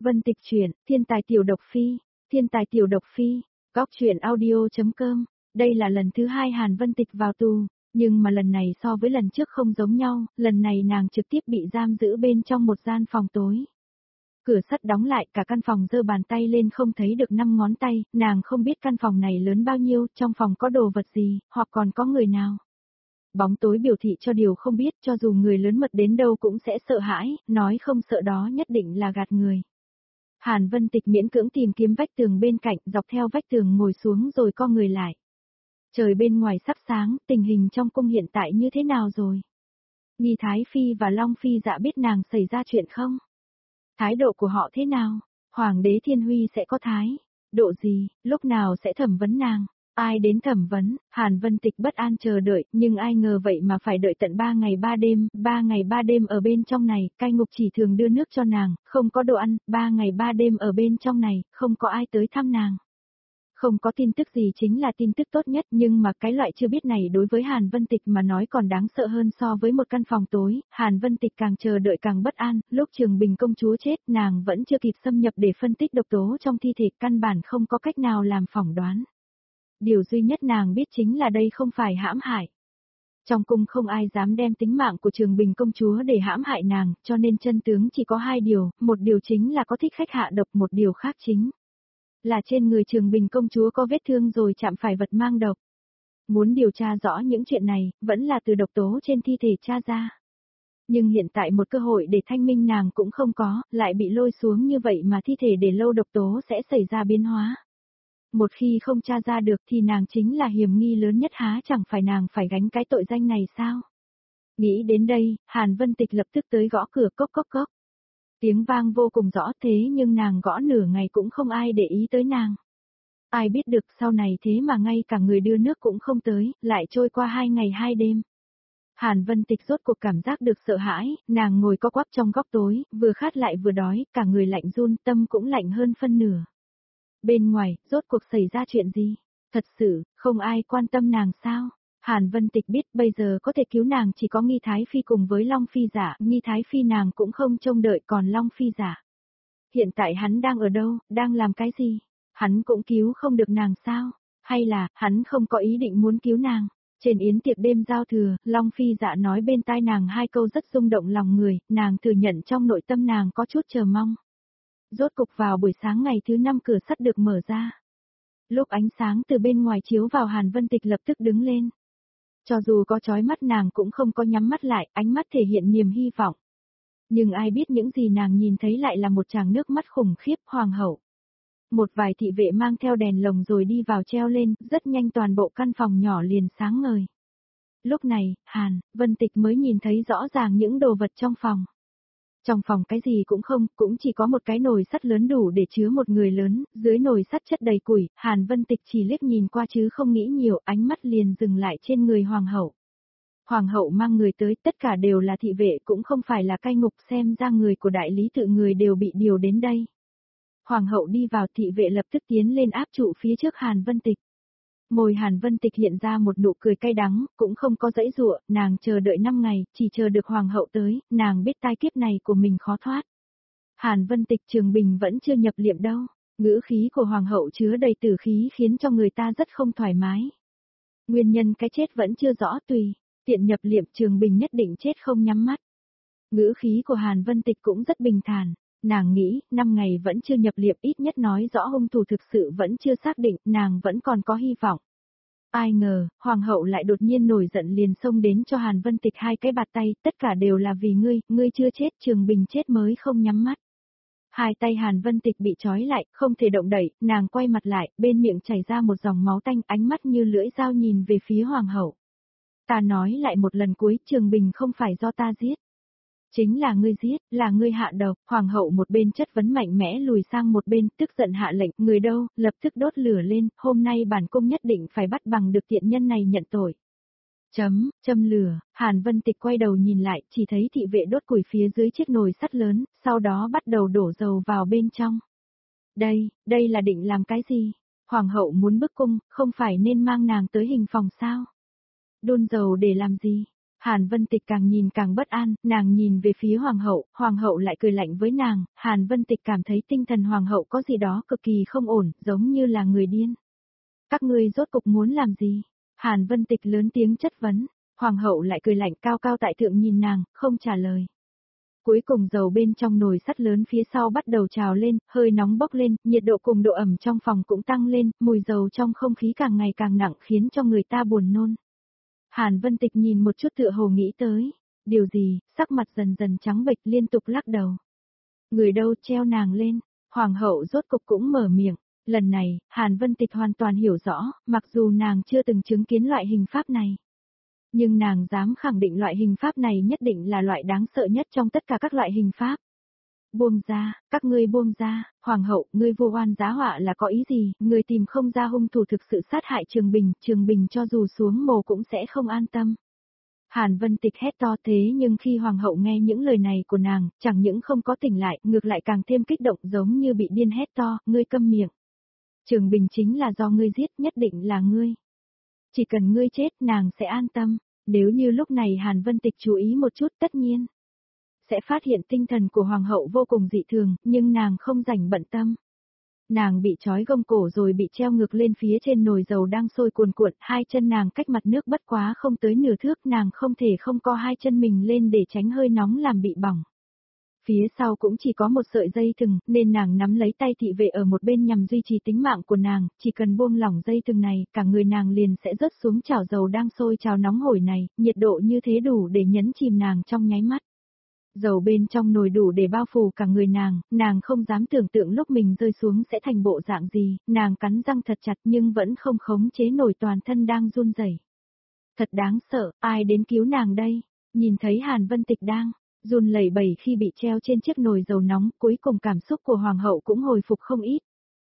Vân Tịch truyện, Thiên tài tiểu độc phi, Thiên tài tiểu độc phi, góc truyện audio.com. Đây là lần thứ 2 Hàn Vân Tịch vào tù, nhưng mà lần này so với lần trước không giống nhau, lần này nàng trực tiếp bị giam giữ bên trong một gian phòng tối. Cửa sắt đóng lại, cả căn phòng giơ bàn tay lên không thấy được 5 ngón tay, nàng không biết căn phòng này lớn bao nhiêu, trong phòng có đồ vật gì, hoặc còn có người nào. Bóng tối biểu thị cho điều không biết, cho dù người lớn mật đến đâu cũng sẽ sợ hãi, nói không sợ đó nhất định là gạt người. Hàn Vân Tịch miễn cưỡng tìm kiếm vách tường bên cạnh, dọc theo vách tường ngồi xuống rồi co người lại. Trời bên ngoài sắp sáng, tình hình trong cung hiện tại như thế nào rồi? Nghi Thái Phi và Long Phi Dạ biết nàng xảy ra chuyện không? Thái độ của họ thế nào? Hoàng đế Thiên Huy sẽ có thái độ gì, lúc nào sẽ thẩm vấn nàng? Ai đến thẩm vấn? Hàn Vân Tịch bất an chờ đợi, nhưng ai ngờ vậy mà phải đợi tận 3 ngày 3 đêm, 3 ngày 3 đêm ở bên trong này, cai ngục chỉ thường đưa nước cho nàng, không có đồ ăn, 3 ngày 3 đêm ở bên trong này, không có ai tới thăm nàng. Không có tin tức gì chính là tin tức tốt nhất, nhưng mà cái loại chưa biết này đối với Hàn Vân Tịch mà nói còn đáng sợ hơn so với một căn phòng tối. Hàn Vân Tịch càng chờ đợi càng bất an, lúc Trường Bình công chúa chết nàng vẫn chưa kịp xâm nhập để phân tích độc tố trong thi thể, căn bản không có cách nào làm phỏng đoán. Điều duy nhất nàng biết chính là đây không phải hãm hại. Trong cung không ai dám đem tính mạng của Trường Bình công chúa để hãm hại nàng, cho nên chân tướng chỉ có 2 điều, một điều chính là có thích khách hạ độc, một điều khác chính là trên người Trường Bình công chúa có vết thương rồi chạm phải vật mang độc. Muốn điều tra rõ những chuyện này, vẫn là từ độc tố trên thi thể tra ra. Nhưng hiện tại một cơ hội để thanh minh nàng cũng không có, lại bị lôi xuống như vậy mà thi thể để lâu độc tố sẽ xảy ra biến hóa. Một khi không tra ra được thì nàng chính là hiểm nghi lớn nhất, há chẳng phải nàng phải gánh cái tội danh này sao? Nghĩ đến đây, Hàn Vân Tịch lập tức tới gõ cửa, cốc cốc cốc. Tiếng vang vô cùng rõ, thế nhưng nàng gõ nửa ngày cũng không ai để ý tới nàng. Ai biết được sau này thế mà ngay cả người đưa nước cũng không tới, lại trôi qua 2 ngày 2 đêm. Hàn Vân Tịch rốt cuộc cảm giác được sợ hãi, nàng ngồi co quắp trong góc tối, vừa khát lại vừa đói, cả người lạnh run, tâm cũng lạnh hơn phân nửa. Bên ngoài, rốt cuộc xảy ra chuyện gì? Thật sự, không ai quan tâm nàng sao? Hàn Vân Tịch biết bây giờ có thể cứu nàng chỉ có Nghi Thái Phi cùng với Long Phi Dạ, Nghi Thái Phi nàng cũng không trông đợi, còn Long Phi Dạ. Hiện tại hắn đang ở đâu, đang làm cái gì? Hắn cũng cứu không được nàng sao? Hay là, hắn không có ý định muốn cứu nàng? Trên yến tiệc đêm giao thừa, Long Phi Dạ nói bên tai nàng 2 câu rất rung động lòng người, nàng thừa nhận trong nội tâm nàng có chút chờ mong. Rốt cục vào buổi sáng ngày thứ 5 cửa sắt được mở ra. Lúc ánh sáng từ bên ngoài chiếu vào, Hàn Vân Tịch lập tức đứng lên. Cho dù có chói mắt nàng cũng không có nhắm mắt lại, ánh mắt thể hiện niềm hy vọng. Nhưng ai biết những gì nàng nhìn thấy lại là một tràng nước mắt khủng khiếp, hoàng hậu. Một vài thị vệ mang theo đèn lồng rồi đi vào treo lên, rất nhanh toàn bộ căn phòng nhỏ liền sáng ngời. Lúc này, Hàn Vân Tịch mới nhìn thấy rõ ràng những đồ vật trong phòng. Trong phòng cái gì cũng không, cũng chỉ có một cái nồi sắt lớn đủ để chứa một người lớn, dưới nồi sắt chất đầy củi, Hàn Vân Tịch chỉ liếc nhìn qua chứ không nghĩ nhiều, ánh mắt liền dừng lại trên người hoàng hậu. Hoàng hậu mang người tới, tất cả đều là thị vệ, cũng không phải là cai ngục, xem ra người của đại lý tự người đều bị điều đến đây. Hoàng hậu đi vào, thị vệ lập tức tiến lên áp trụ phía trước Hàn Vân Tịch. Môi Hàn Vân Tịch hiện ra một nụ cười cay đắng, cũng không có giãy giụa, nàng chờ đợi 5 ngày, chỉ chờ được hoàng hậu tới, nàng biết tai kiếp này của mình khó thoát. Hàn Vân Tịch, Trường Bình vẫn chưa nhập liệm đâu, ngữ khí của hoàng hậu chứa đầy tử khí khiến cho người ta rất không thoải mái. Nguyên nhân cái chết vẫn chưa rõ, tùy tiện nhập liệm Trường Bình nhất định chết không nhắm mắt. Ngữ khí của Hàn Vân Tịch cũng rất bình thản. Nàng nghĩ, 5 ngày vẫn chưa nhập liệm ít nhất nói rõ hung thủ thực sự vẫn chưa xác định, nàng vẫn còn có hy vọng. Ai ngờ, hoàng hậu lại đột nhiên nổi giận liền xông đến cho Hàn Vân Tịch 2 cái bạt tay, tất cả đều là vì ngươi chưa chết, Trường Bình chết mới không nhắm mắt. 2 tay Hàn Vân Tịch bị trói lại, không thể động đậy, nàng quay mặt lại, bên miệng chảy ra một dòng máu tanh, ánh mắt như lưỡi dao nhìn về phía hoàng hậu. Ta nói lại một lần cuối, Trường Bình không phải do ta giết. Chính là ngươi giết, là ngươi hạ độc. Hoàng hậu một bên chất vấn mạnh mẽ lùi sang một bên, tức giận hạ lệnh, người đâu, lập tức đốt lửa lên, hôm nay bản cung nhất định phải bắt bằng được tiện nhân này nhận tội. Châm lửa, Hàn Vân Tịch quay đầu nhìn lại, chỉ thấy thị vệ đốt củi phía dưới chiếc nồi sắt lớn, sau đó bắt đầu đổ dầu vào bên trong. Đây là định làm cái gì? Hoàng hậu muốn bức cung, không phải nên mang nàng tới hình phòng sao? Đun dầu để làm gì? Hàn Vân Tịch càng nhìn càng bất an, nàng nhìn về phía hoàng hậu lại cười lạnh với nàng, Hàn Vân Tịch cảm thấy tinh thần hoàng hậu có gì đó cực kỳ không ổn, giống như là người điên. Các ngươi rốt cục muốn làm gì? Hàn Vân Tịch lớn tiếng chất vấn, hoàng hậu lại cười lạnh cao cao tại thượng nhìn nàng, không trả lời. Cuối cùng dầu bên trong nồi sắt lớn phía sau bắt đầu trào lên, hơi nóng bốc lên, nhiệt độ cùng độ ẩm trong phòng cũng tăng lên, mùi dầu trong không khí càng ngày càng nặng khiến cho người ta buồn nôn. Hàn Vân Tịch nhìn một chút tựa hồ nghĩ tới, điều gì, sắc mặt dần dần trắng bệch liên tục lắc đầu. Người đâu treo nàng lên, hoàng hậu rốt cục cũng mở miệng, lần này, Hàn Vân Tịch hoàn toàn hiểu rõ, mặc dù nàng chưa từng chứng kiến loại hình pháp này. Nhưng nàng dám khẳng định loại hình pháp này nhất định là loại đáng sợ nhất trong tất cả các loại hình pháp. Buông ra, các ngươi buông ra, hoàng hậu, ngươi vô oan giá họa là có ý gì, ngươi tìm không ra hung thủ thực sự sát hại Trường Bình cho dù xuống mồ cũng sẽ không an tâm. Hàn Vân Tịch hét to thế nhưng khi hoàng hậu nghe những lời này của nàng, chẳng những không có tỉnh lại, ngược lại càng thêm kích động giống như bị điên hét to, ngươi câm miệng. Trường Bình chính là do ngươi giết, nhất định là ngươi. Chỉ cần ngươi chết nàng sẽ an tâm, nếu như lúc này Hàn Vân Tịch chú ý một chút tất nhiên sẽ phát hiện tinh thần của hoàng hậu vô cùng dị thường, nhưng nàng không rảnh bận tâm. Nàng bị trói gông cổ rồi bị treo ngược lên phía trên nồi dầu đang sôi cuồn cuộn, hai chân nàng cách mặt nước bất quá không tới nửa thước, nàng không thể không co hai chân mình lên để tránh hơi nóng làm bị bỏng. Phía sau cũng chỉ có một sợi dây thừng, nên nàng nắm lấy tay thị vệ ở một bên nhằm duy trì tính mạng của nàng, chỉ cần buông lỏng dây thừng này, cả người nàng liền sẽ rớt xuống chảo dầu đang sôi trào nóng hổi này, nhiệt độ như thế đủ để nhấn chìm nàng trong nháy mắt. Dầu bên trong nồi đủ để bao phủ cả người nàng không dám tưởng tượng lúc mình rơi xuống sẽ thành bộ dạng gì, nàng cắn răng thật chặt nhưng vẫn không khống chế nổi toàn thân đang run rẩy. Thật đáng sợ, ai đến cứu nàng đây? Nhìn thấy Hàn Vân Tịch đang run lẩy bẩy khi bị treo trên chiếc nồi dầu nóng, cuối cùng cảm xúc của hoàng hậu cũng hồi phục không ít.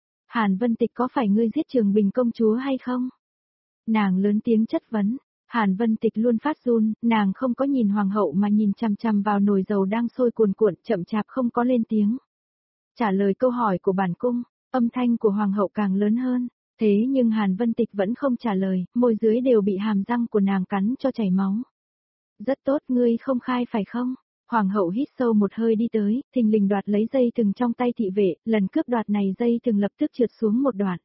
Hàn Vân Tịch có phải ngươi giết Trường Bình công chúa hay không? Nàng lớn tiếng chất vấn. Hàn Vân Tịch luôn phát run, nàng không có nhìn hoàng hậu mà nhìn chằm chằm vào nồi dầu đang sôi cuồn cuộn, chậm chạp không có lên tiếng. Trả lời câu hỏi của bản cung, âm thanh của hoàng hậu càng lớn hơn, thế nhưng Hàn Vân Tịch vẫn không trả lời, môi dưới đều bị hàm răng của nàng cắn cho chảy máu. Rất tốt, ngươi không khai phải không? Hoàng hậu hít sâu một hơi đi tới, thình lình đoạt lấy dây thừng trong tay thị vệ, lần cướp đoạt này dây thừng lập tức trượt xuống một đoạn.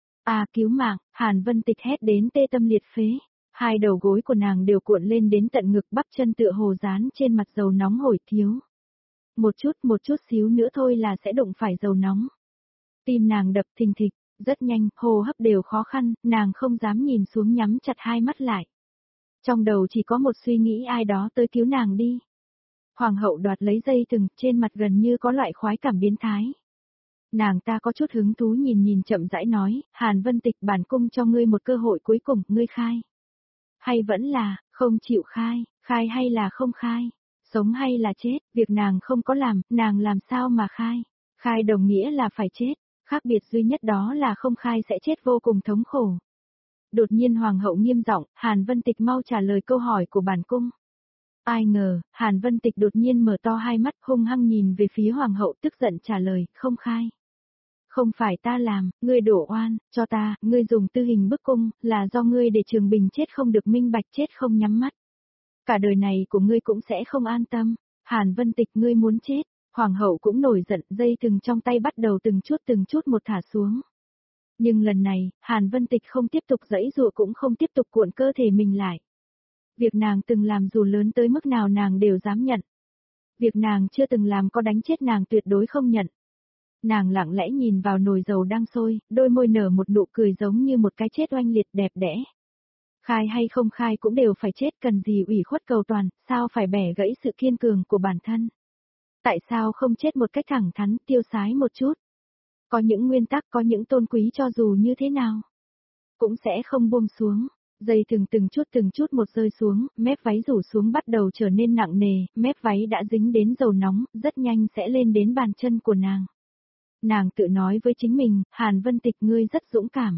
À cứu mạng, Hàn Vân Tịch hét đến tê tâm liệt phế. Hai đầu gối của nàng đều cuộn lên đến tận ngực, bắp chân tựa hồ dán trên mặt dầu nóng hổi thiếu. Một chút xíu nữa thôi là sẽ đụng phải dầu nóng. Tim nàng đập thình thịch, rất nhanh, hô hấp đều khó khăn, nàng không dám nhìn xuống nhắm chặt hai mắt lại. Trong đầu chỉ có một suy nghĩ ai đó tới cứu nàng đi. Hoàng hậu đoạt lấy dây thừng, trên mặt gần như có loại khoái cảm biến thái. Nàng ta có chút hứng thú nhìn chậm rãi nói, Hàn Vân Tịch bản cung cho ngươi một cơ hội cuối cùng, ngươi khai. Hay vẫn là, không chịu khai, khai hay là không khai, sống hay là chết, việc nàng không có nàng làm sao mà khai, khai đồng nghĩa là phải chết, khác biệt duy nhất đó là không khai sẽ chết vô cùng thống khổ. Đột nhiên hoàng hậu nghiêm giọng, Hàn Vân Tịch mau trả lời câu hỏi của bản cung. Ai ngờ, Hàn Vân Tịch đột nhiên mở to hai mắt hung hăng nhìn về phía hoàng hậu tức giận trả lời, không khai. Không phải ta làm, ngươi đổ oan, cho ta, ngươi dùng tư hình bức cung, là do ngươi để Trường Bình chết không được minh bạch chết không nhắm mắt. Cả đời này của ngươi cũng sẽ không an tâm, Hàn Vân Tịch ngươi muốn chết, hoàng hậu cũng nổi giận dây thừng trong tay bắt đầu từng chút một thả xuống. Nhưng lần này, Hàn Vân Tịch không tiếp tục giãy giụa cũng không tiếp tục cuộn cơ thể mình lại. Việc nàng từng làm dù lớn tới mức nào nàng đều dám nhận. Việc nàng chưa từng làm có đánh chết nàng tuyệt đối không nhận. Nàng lặng lẽ nhìn vào nồi dầu đang sôi, đôi môi nở một nụ cười giống như một cái chết oanh liệt đẹp đẽ. Khai hay không khai cũng đều phải chết, cần gì ủy khuất cầu toàn, sao phải bẻ gãy sự kiên cường của bản thân. Tại sao không chết một cách thẳng thắn, tiêu sái một chút. Có những nguyên tắc, có những tôn quý cho dù như thế nào, cũng sẽ không buông xuống. Dây thừng từng chút một rơi xuống, mép váy rủ xuống bắt đầu trở nên nặng nề, mép váy đã dính đến dầu nóng, rất nhanh sẽ lên đến bàn chân của nàng. Nàng tự nói với chính mình, Hàn Vân Tịch ngươi rất dũng cảm.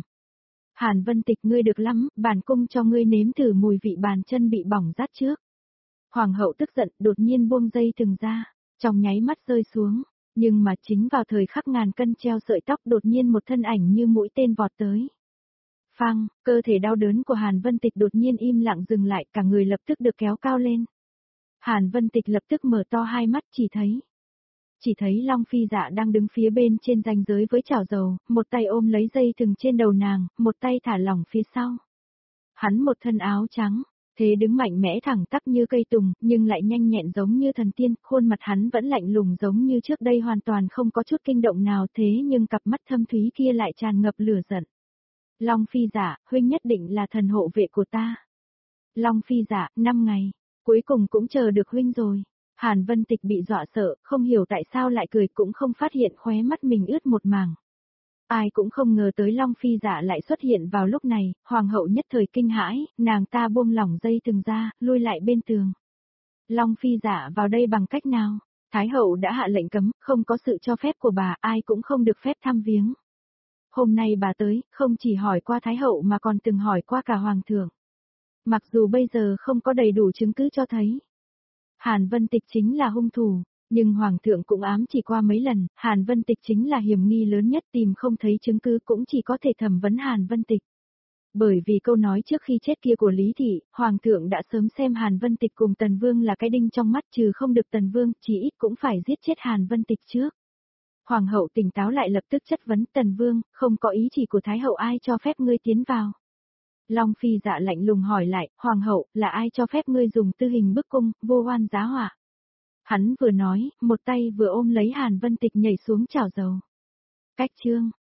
Hàn Vân Tịch ngươi được lắm, bản cung cho ngươi nếm thử mùi vị bàn chân bị bỏng rát trước. Hoàng hậu tức giận, đột nhiên buông dây thừng ra, trong nháy mắt rơi xuống, nhưng mà chính vào thời khắc ngàn cân treo sợi tóc đột nhiên một thân ảnh như mũi tên vọt tới. Phang, cơ thể đau đớn của Hàn Vân Tịch đột nhiên im lặng dừng lại, cả người lập tức được kéo cao lên. Hàn Vân Tịch lập tức mở to hai mắt, chỉ thấy Long Phi Dạ đang đứng phía bên trên ranh giới với chảo dầu, một tay ôm lấy dây thừng trên đầu nàng, một tay thả lỏng phía sau. Hắn một thân áo trắng, thế đứng mạnh mẽ thẳng tắp như cây tùng, nhưng lại nhanh nhẹn giống như thần tiên, khuôn mặt hắn vẫn lạnh lùng giống như trước đây, hoàn toàn không có chút kinh động nào, thế nhưng cặp mắt thâm thúy kia lại tràn ngập lửa giận. Long Phi Dạ, huynh nhất định là thần hộ vệ của ta. Long Phi Dạ, 5 ngày, cuối cùng cũng chờ được huynh rồi. Hàn Vân Tịch bị dọa sợ, không hiểu tại sao lại cười, cũng không phát hiện khóe mắt mình ướt một mảng. Ai cũng không ngờ tới Long Phi Dạ lại xuất hiện vào lúc này, hoàng hậu nhất thời kinh hãi, nàng ta buông lỏng dây thừng ra, lui lại bên tường. Long Phi Dạ vào đây bằng cách nào? Thái hậu đã hạ lệnh cấm, không có sự cho phép của bà, ai cũng không được phép thăm viếng. Hôm nay bà tới, không chỉ hỏi qua Thái hậu mà còn từng hỏi qua cả hoàng thượng. Mặc dù bây giờ không có đầy đủ chứng cứ cho thấy Hàn Vân Tịch chính là hung thủ, nhưng Hoàng thượng cũng ám chỉ qua mấy lần, Hàn Vân Tịch chính là hiểm nghi lớn nhất, tìm không thấy chứng cứ cũng chỉ có thể thẩm vấn Hàn Vân Tịch. Bởi vì câu nói trước khi chết kia của Lý Thị, Hoàng thượng đã sớm xem Hàn Vân Tịch cùng Tần Vương là cái đinh trong mắt, trừ không được Tần Vương, chỉ ít cũng phải giết chết Hàn Vân Tịch trước. Hoàng hậu tỉnh táo lại lập tức chất vấn Tần Vương, không có ý chỉ của Thái hậu, ai cho phép ngươi tiến vào? Long Phi Dạ lạnh lùng hỏi lại, Hoàng hậu, là ai cho phép ngươi dùng tư hình bức cung, vô oan giá họa? Hắn vừa nói, một tay vừa ôm lấy Hàn Vân Tịch nhảy xuống chảo dầu. Cách chương